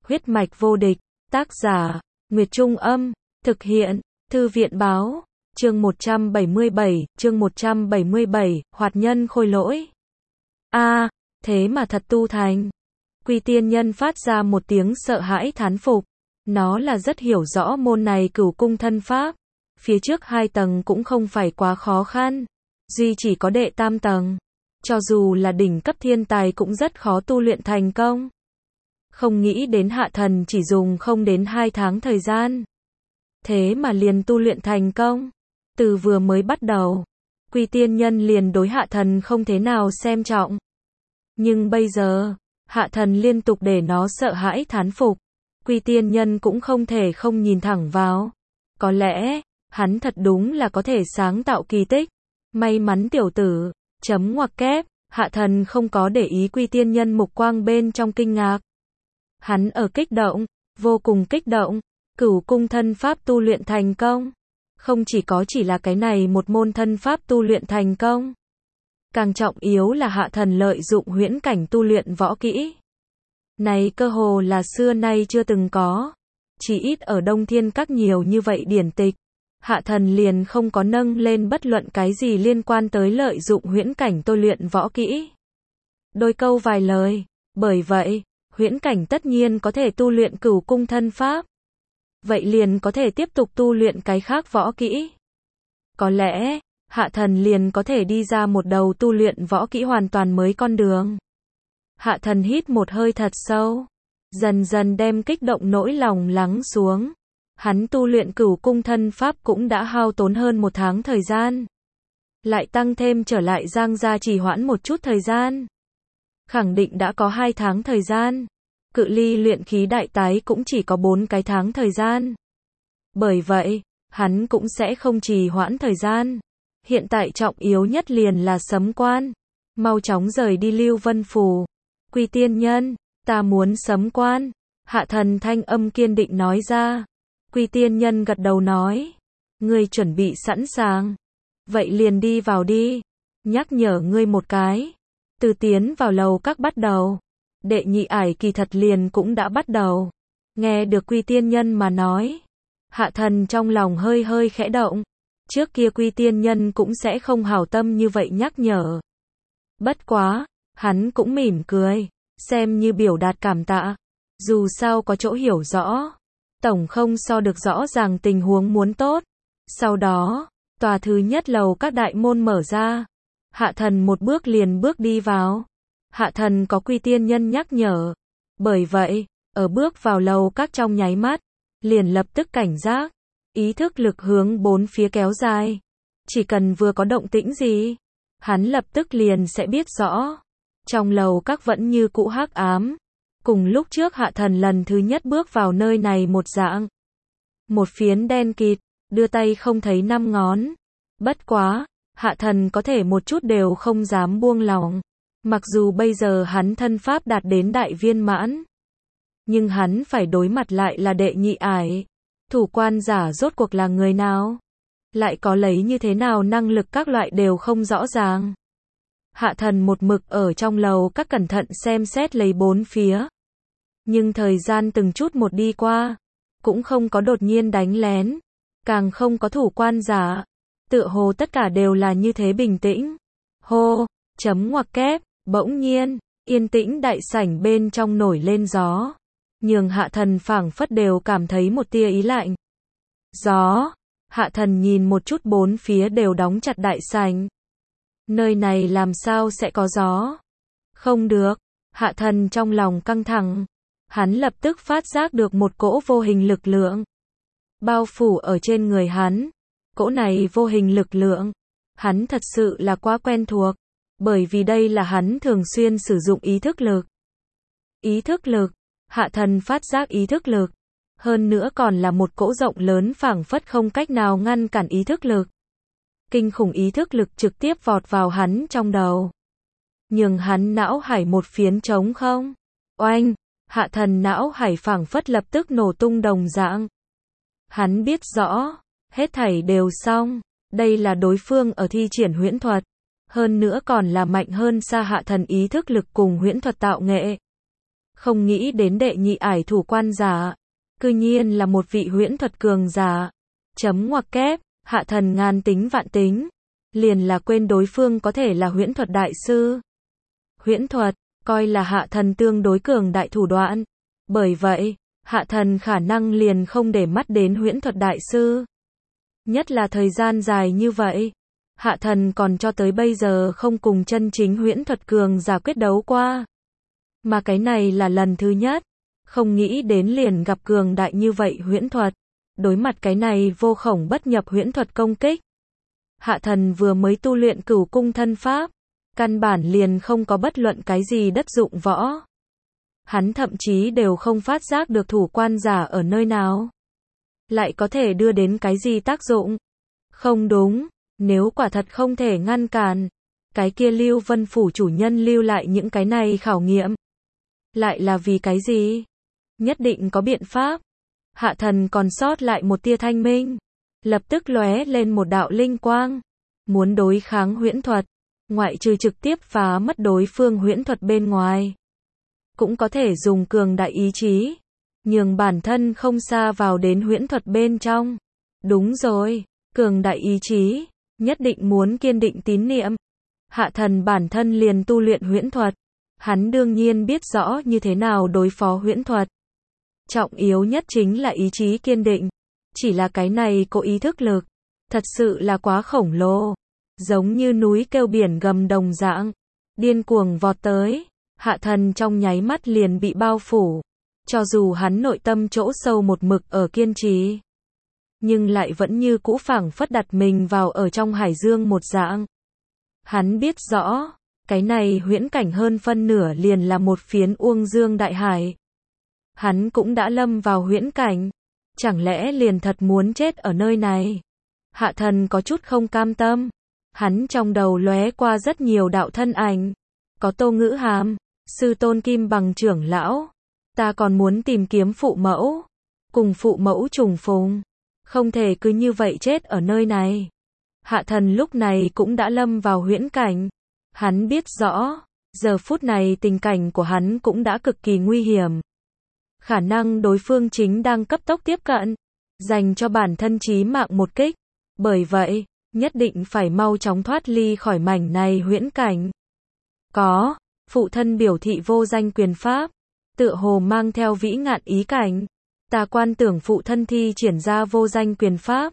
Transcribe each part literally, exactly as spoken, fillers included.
Huyết mạch vô địch, tác giả, Nguyệt Trung Âm, thực hiện, Thư viện Báo, chương một trăm bảy mươi bảy, chương một trăm bảy mươi bảy, hoạt nhân khôi lỗi. A, à, thế mà thật tu thành. Quy tiên nhân phát ra một tiếng sợ hãi thán phục. Nó là rất hiểu rõ môn này cửu cung thân pháp. Phía trước hai tầng cũng không phải quá khó khăn. Duy chỉ có đệ tam tầng. Cho dù là đỉnh cấp thiên tài cũng rất khó tu luyện thành công. Không nghĩ đến hạ thần chỉ dùng không đến hai tháng thời gian. Thế mà liền tu luyện thành công. Từ vừa mới bắt đầu, Quy tiên nhân liền đối hạ thần không thế nào xem trọng. Nhưng bây giờ, hạ thần liên tục để nó sợ hãi thán phục. Quy tiên nhân cũng không thể không nhìn thẳng vào. Có lẽ, hắn thật đúng là có thể sáng tạo kỳ tích. May mắn tiểu tử, chấm ngoặc kép, hạ thần không có để ý Quy tiên nhân mục quang bên trong kinh ngạc. Hắn ở kích động, vô cùng kích động, cửu cung thân pháp tu luyện thành công. Không chỉ có chỉ là cái này một môn thân pháp tu luyện thành công. Càng trọng yếu là hạ thần lợi dụng huyễn cảnh tu luyện võ kỹ. Này cơ hồ là xưa nay chưa từng có. Chỉ ít ở Đông Thiên Các nhiều như vậy điển tịch. Hạ thần liền không có nâng lên bất luận cái gì liên quan tới lợi dụng huyễn cảnh tu luyện võ kỹ. Đôi câu vài lời. Bởi vậy, huyễn cảnh tất nhiên có thể tu luyện cửu cung thân pháp. Vậy liền có thể tiếp tục tu luyện cái khác võ kỹ. Có lẽ, hạ thần liền có thể đi ra một đầu tu luyện võ kỹ hoàn toàn mới con đường. Hạ thần hít một hơi thật sâu. Dần dần đem kích động nỗi lòng lắng xuống. Hắn tu luyện cửu cung thân pháp cũng đã hao tốn hơn một tháng thời gian. Lại tăng thêm trở lại Giang gia trì hoãn một chút thời gian. Khẳng định đã có hai tháng thời gian. Cự ly luyện khí đại tái cũng chỉ có bốn cái tháng thời gian. Bởi vậy, hắn cũng sẽ không trì hoãn thời gian. Hiện tại trọng yếu nhất liền là sấm quan. Mau chóng rời đi Lưu Vân Phủ. Quy tiên nhân, ta muốn sấm quan. Hạ thần thanh âm kiên định nói ra. Quy tiên nhân gật đầu nói. Ngươi chuẩn bị sẵn sàng. Vậy liền đi vào đi. Nhắc nhở ngươi một cái. Từ tiến vào lầu các bắt đầu. Đệ nhị ải kỳ thật liền cũng đã bắt đầu. Nghe được Quy tiên nhân mà nói. Hạ thần trong lòng hơi hơi khẽ động. Trước kia Quy tiên nhân cũng sẽ không hảo tâm như vậy nhắc nhở. Bất quá, hắn cũng mỉm cười. Xem như biểu đạt cảm tạ. Dù sao có chỗ hiểu rõ. Tổng không so được rõ ràng tình huống muốn tốt. Sau đó, tòa thứ nhất lầu các đại môn mở ra. Hạ thần một bước liền bước đi vào. Hạ thần có Quy tiên nhân nhắc nhở. Bởi vậy, ở bước vào lầu các trong nháy mắt, liền lập tức cảnh giác. Ý thức lực hướng bốn phía kéo dài. Chỉ cần vừa có động tĩnh gì, hắn lập tức liền sẽ biết rõ. Trong lầu các vẫn như cũ hắc ám. Cùng lúc trước hạ thần lần thứ nhất bước vào nơi này một dạng. Một phiến đen kịt, đưa tay không thấy năm ngón. Bất quá, hạ thần có thể một chút đều không dám buông lỏng. Mặc dù bây giờ hắn thân pháp đạt đến đại viên mãn. Nhưng hắn phải đối mặt lại là đệ nhị ải. Thủ quan giả rốt cuộc là người nào? Lại có lấy như thế nào năng lực các loại đều không rõ ràng. Hạ thần một mực ở trong lầu các cẩn thận xem xét lấy bốn phía. Nhưng thời gian từng chút một đi qua. Cũng không có đột nhiên đánh lén. Càng không có thủ quan giả. Tựa hồ tất cả đều là như thế bình tĩnh. Hô, chấm ngoặc kép, bỗng nhiên, yên tĩnh đại sảnh bên trong nổi lên gió. Nhường hạ thần phảng phất đều cảm thấy một tia ý lạnh. Gió, hạ thần nhìn một chút bốn phía đều đóng chặt đại sảnh. Nơi này làm sao sẽ có gió? Không được, hạ thần trong lòng căng thẳng. Hắn lập tức phát giác được một cỗ vô hình lực lượng. Bao phủ ở trên người hắn. Cỗ này vô hình lực lượng. Hắn thật sự là quá quen thuộc. Bởi vì đây là hắn thường xuyên sử dụng ý thức lực. Ý thức lực. Hạ thần phát giác ý thức lực. Hơn nữa còn là một cỗ rộng lớn phảng phất không cách nào ngăn cản ý thức lực. Kinh khủng ý thức lực trực tiếp vọt vào hắn trong đầu. Nhường hắn não hải một phiến trống không. Oanh, hạ thần não hải phảng phất lập tức nổ tung đồng dạng. Hắn biết rõ, hết thảy đều xong. Đây là đối phương ở thi triển huyễn thuật. Hơn nữa còn là mạnh hơn xa hạ thần ý thức lực cùng huyễn thuật tạo nghệ. Không nghĩ đến đệ nhị ải thủ quan giả, cư nhiên là một vị huyễn thuật cường giả. Chấm ngoặc kép, hạ thần ngàn tính vạn tính, liền là quên đối phương có thể là huyễn thuật đại sư. Huyễn thuật, coi là hạ thần tương đối cường đại thủ đoạn. Bởi vậy, hạ thần khả năng liền không để mắt đến huyễn thuật đại sư. Nhất là thời gian dài như vậy, hạ thần còn cho tới bây giờ không cùng chân chính huyễn thuật cường giả quyết đấu qua. Mà cái này là lần thứ nhất, không nghĩ đến liền gặp cường đại như vậy huyễn thuật. Đối mặt cái này vô khổng bất nhập huyễn thuật công kích. Hạ thần vừa mới tu luyện cửu cung thân pháp, căn bản liền không có bất luận cái gì đất dụng võ. Hắn thậm chí đều không phát giác được thủ quan giả ở nơi nào. Lại có thể đưa đến cái gì tác dụng? Không đúng, nếu quả thật không thể ngăn cản, cái kia Lưu Vân Phủ chủ nhân lưu lại những cái này khảo nghiệm. Lại là vì cái gì? Nhất định có biện pháp. Hạ thần còn sót lại một tia thanh minh. Lập tức lóe lên một đạo linh quang. Muốn đối kháng huyễn thuật, ngoại trừ trực tiếp phá mất đối phương huyễn thuật bên ngoài. Cũng có thể dùng cường đại ý chí, nhường bản thân không xa vào đến huyễn thuật bên trong. Đúng rồi, cường đại ý chí, nhất định muốn kiên định tín niệm. Hạ thần bản thân liền tu luyện huyễn thuật. Hắn đương nhiên biết rõ như thế nào đối phó huyễn thuật. Trọng yếu nhất chính là ý chí kiên định. Chỉ là cái này có ý thức lực. Thật sự là quá khổng lồ. Giống như núi kêu biển gầm đồng dạng. Điên cuồng vọt tới. Hạ thần trong nháy mắt liền bị bao phủ. Cho dù hắn nội tâm chỗ sâu một mực ở kiên trì. Nhưng lại vẫn như cũ phảng phất đặt mình vào ở trong hải dương một dạng. Hắn biết rõ. Cái này huyễn cảnh hơn phân nửa liền là một phiến uông dương đại hải. Hắn cũng đã lâm vào huyễn cảnh. Chẳng lẽ liền thật muốn chết ở nơi này? Hạ thần có chút không cam tâm. Hắn trong đầu lóe qua rất nhiều đạo thân ảnh. Có Tô Ngữ Hàm, sư tôn Kim Bằng trưởng lão. Ta còn muốn tìm kiếm phụ mẫu. Cùng phụ mẫu trùng phùng. Không thể cứ như vậy chết ở nơi này. Hạ thần lúc này cũng đã lâm vào huyễn cảnh. Hắn biết rõ, giờ phút này tình cảnh của hắn cũng đã cực kỳ nguy hiểm. Khả năng đối phương chính đang cấp tốc tiếp cận, dành cho bản thân chí mạng một kích. Bởi vậy, nhất định phải mau chóng thoát ly khỏi mảnh này huyễn cảnh. Có, phụ thân biểu thị vô danh quyền pháp, tựa hồ mang theo vĩ ngạn ý cảnh. Ta quan tưởng phụ thân thi triển ra vô danh quyền pháp.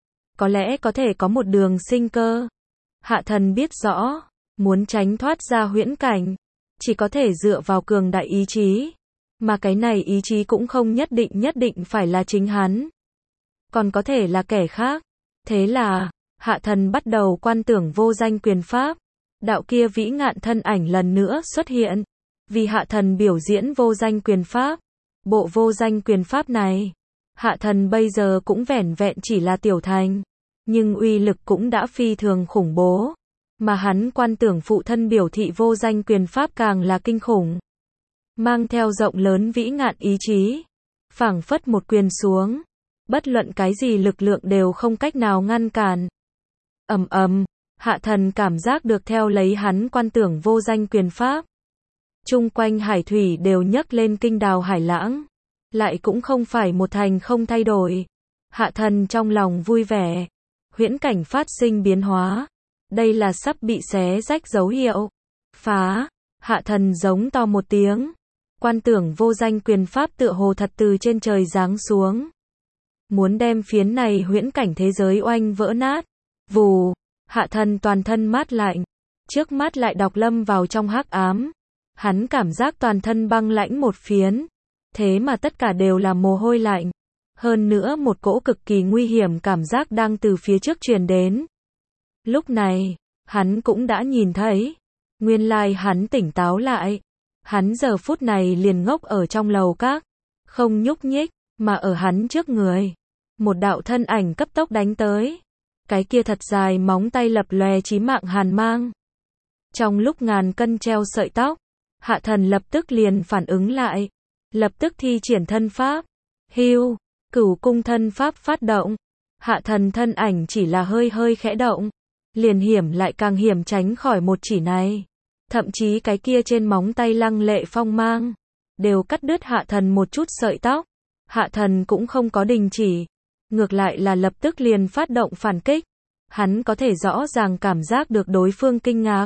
Có lẽ có thể có một đường sinh cơ. Hạ thần biết rõ. Muốn tránh thoát ra huyễn cảnh, chỉ có thể dựa vào cường đại ý chí. Mà cái này ý chí cũng không nhất định nhất định phải là chính hắn. Còn có thể là kẻ khác. Thế là, hạ thần bắt đầu quan tưởng vô danh quyền pháp. Đạo kia vĩ ngạn thân ảnh lần nữa xuất hiện. Vì hạ thần biểu diễn vô danh quyền pháp. Bộ vô danh quyền pháp này, hạ thần bây giờ cũng vẻn vẹn chỉ là tiểu thành. Nhưng uy lực cũng đã phi thường khủng bố. Mà hắn quan tưởng phụ thân biểu thị vô danh quyền pháp càng là kinh khủng. Mang theo rộng lớn vĩ ngạn ý chí. Phảng phất một quyền xuống. Bất luận cái gì lực lượng đều không cách nào ngăn cản. Ầm ầm, hạ thần cảm giác được theo lấy hắn quan tưởng vô danh quyền pháp. Chung quanh hải thủy đều nhấc lên kinh đào hải lãng. Lại cũng không phải một thành không thay đổi. Hạ thần trong lòng vui vẻ. Huyễn cảnh phát sinh biến hóa. Đây là sắp bị xé rách dấu hiệu. Phá, hạ thần giống to một tiếng. Quan tưởng vô danh quyền pháp tựa hồ thật từ trên trời giáng xuống. Muốn đem phiến này huyễn cảnh thế giới oanh vỡ nát. Vù, hạ thần toàn thân mát lạnh. Trước mắt lại đọc lâm vào trong hắc ám. Hắn cảm giác toàn thân băng lãnh một phiến. Thế mà tất cả đều là mồ hôi lạnh. Hơn nữa một cỗ cực kỳ nguy hiểm cảm giác đang từ phía trước truyền đến. Lúc này, hắn cũng đã nhìn thấy. Nguyên lai hắn tỉnh táo lại. Hắn giờ phút này liền ngốc ở trong lầu các. Không nhúc nhích, mà ở hắn trước người. Một đạo thân ảnh cấp tốc đánh tới. Cái kia thật dài móng tay lập lòe chí mạng hàn mang. Trong lúc ngàn cân treo sợi tóc, hạ thần lập tức liền phản ứng lại. Lập tức thi triển thân pháp. Hưu, cửu cung thân pháp phát động. Hạ thần thân ảnh chỉ là hơi hơi khẽ động. Liền hiểm lại càng hiểm tránh khỏi một chỉ này. Thậm chí cái kia trên móng tay lăng lệ phong mang. đều cắt đứt Hạ Thần một chút sợi tóc. Hạ Thần cũng không có đình chỉ, ngược lại là lập tức liền phát động phản kích. Hắn có thể rõ ràng cảm giác được đối phương kinh ngạc.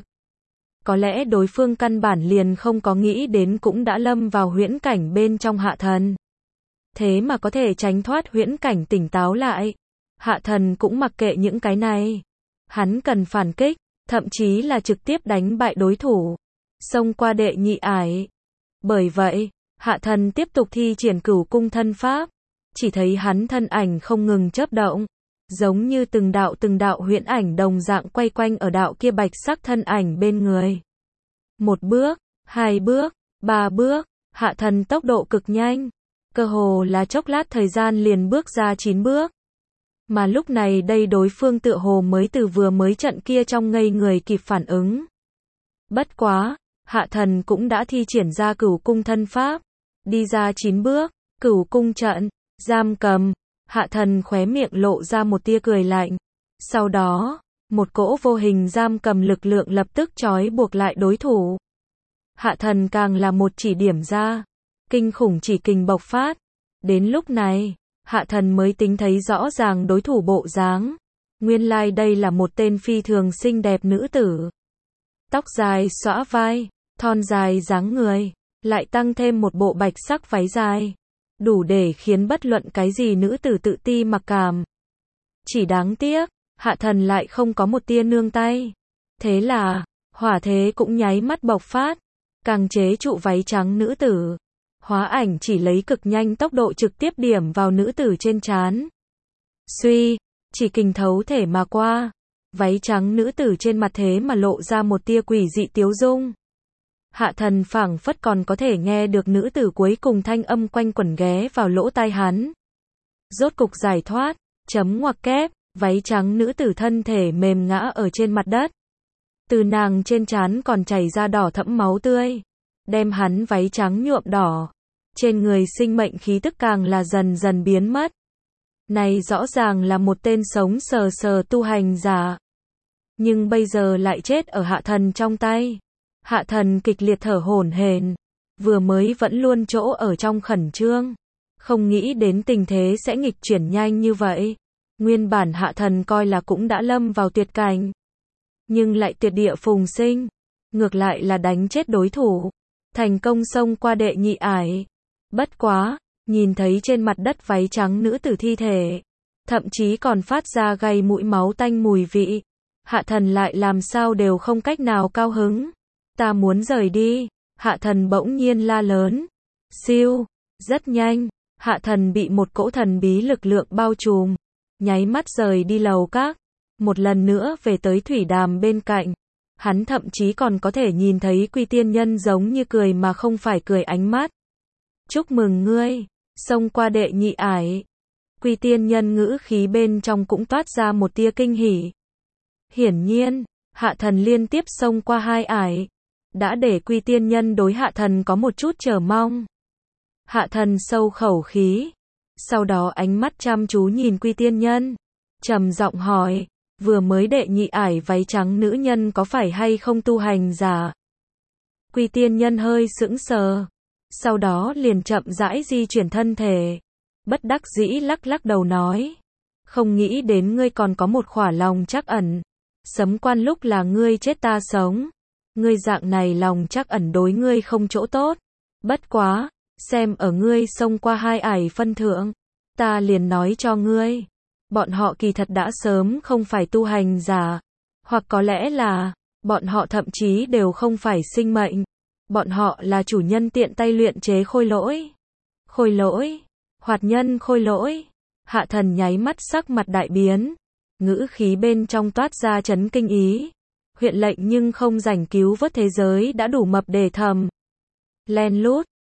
Có lẽ đối phương căn bản liền không có nghĩ đến cũng đã lâm vào huyễn cảnh bên trong Hạ Thần. Thế mà có thể tránh thoát huyễn cảnh tỉnh táo lại. Hạ Thần cũng mặc kệ những cái này. Hắn cần phản kích, thậm chí là trực tiếp đánh bại đối thủ. Xông qua đệ nhị ải. Bởi vậy, Hạ Thần tiếp tục thi triển Cửu Cung thân pháp. Chỉ thấy hắn thân ảnh không ngừng chớp động. Giống như từng đạo từng đạo huyễn ảnh đồng dạng quay quanh ở đạo kia bạch sắc thân ảnh bên người. Một bước, hai bước, ba bước, Hạ Thần tốc độ cực nhanh. Cơ hồ là chốc lát thời gian liền bước ra chín bước. Mà lúc này đây đối phương tựa hồ mới từ vừa mới trận kia trong ngây người kịp phản ứng. Bất quá, Hạ Thần cũng đã thi triển ra Cửu Cung thân pháp. Đi ra chín bước, Cửu Cung trận, giam cầm. Hạ Thần khóe miệng lộ ra một tia cười lạnh. Sau đó, một cỗ vô hình giam cầm lực lượng lập tức trói buộc lại đối thủ. Hạ Thần càng là một chỉ điểm ra. Kinh khủng chỉ kình bộc phát. Đến lúc này, Hạ Thần mới tính thấy rõ ràng đối thủ bộ dáng. Nguyên lai like đây là một tên phi thường xinh đẹp nữ tử. Tóc dài xõa vai, thon dài dáng người, lại tăng thêm một bộ bạch sắc váy dài. Đủ để khiến bất luận cái gì nữ tử tự ti mặc cảm. Chỉ đáng tiếc, Hạ Thần lại không có một tia nương tay. Thế là, hỏa thế cũng nháy mắt bộc phát, càng chế trụ váy trắng nữ tử. Hóa ảnh chỉ lấy cực nhanh tốc độ trực tiếp điểm vào nữ tử trên trán. Suy, chỉ kình thấu thể mà qua. Váy trắng nữ tử trên mặt thế mà lộ ra một tia quỷ dị tiếu dung. Hạ Thần phảng phất còn có thể nghe được nữ tử cuối cùng thanh âm quanh quẩn ghé vào lỗ tai hắn. Rốt cục giải thoát, chấm ngoặc kép, váy trắng nữ tử thân thể mềm ngã ở trên mặt đất. Từ nàng trên trán còn chảy ra đỏ thẫm máu tươi, đem hắn váy trắng nhuộm đỏ. Trên người sinh mệnh khí tức càng là dần dần biến mất. Này rõ ràng là một tên sống sờ sờ tu hành giả. Nhưng bây giờ lại chết ở Hạ Thần trong tay. Hạ Thần kịch liệt thở hổn hển, vừa mới vẫn luôn chỗ ở trong khẩn trương, không nghĩ đến tình thế sẽ nghịch chuyển nhanh như vậy. Nguyên bản Hạ Thần coi là cũng đã lâm vào tuyệt cảnh, nhưng lại tuyệt địa phùng sinh, ngược lại là đánh chết đối thủ, thành công xông qua đệ nhị ải. Bất quá, nhìn thấy trên mặt đất váy trắng nữ tử thi thể, thậm chí còn phát ra gây mũi máu tanh mùi vị, Hạ Thần lại làm sao đều không cách nào cao hứng. Ta muốn rời đi, Hạ Thần bỗng nhiên la lớn. Siêu, rất nhanh, Hạ Thần bị một cỗ thần bí lực lượng bao trùm, nháy mắt rời đi lầu các, một lần nữa về tới thủy đàm bên cạnh. Hắn thậm chí còn có thể nhìn thấy Quy Tiên Nhân giống như cười mà không phải cười ánh mắt. Chúc mừng ngươi, xông qua đệ nhị ải. Quy Tiên Nhân ngữ khí bên trong cũng toát ra một tia kinh hỉ. Hiển nhiên, Hạ Thần liên tiếp xông qua hai ải, đã để Quy Tiên Nhân đối Hạ Thần có một chút chờ mong. Hạ Thần sâu khẩu khí, sau đó ánh mắt chăm chú nhìn Quy Tiên Nhân, trầm giọng hỏi, vừa mới đệ nhị ải váy trắng nữ nhân có phải hay không tu hành giả? Quy Tiên Nhân hơi sững sờ, sau đó liền chậm rãi di chuyển thân thể, bất đắc dĩ lắc lắc đầu nói, không nghĩ đến ngươi còn có một khỏa lòng trắc ẩn, sấm quan lúc là ngươi chết ta sống. Ngươi dạng này lòng trắc ẩn đối ngươi không chỗ tốt. Bất quá, xem ở ngươi xông qua hai ải phân thượng, ta liền nói cho ngươi, bọn họ kỳ thật đã sớm không phải tu hành giả, hoặc có lẽ là, bọn họ thậm chí đều không phải sinh mệnh, bọn họ là chủ nhân tiện tay luyện chế khôi lỗi. Khôi lỗi, hoạt nhân khôi lỗi. Hạ Thần nháy mắt sắc mặt đại biến, ngữ khí bên trong toát ra chấn kinh ý. Huyện lệnh nhưng không rảnh cứu vớt thế giới đã đủ mập để thầm. Len lút,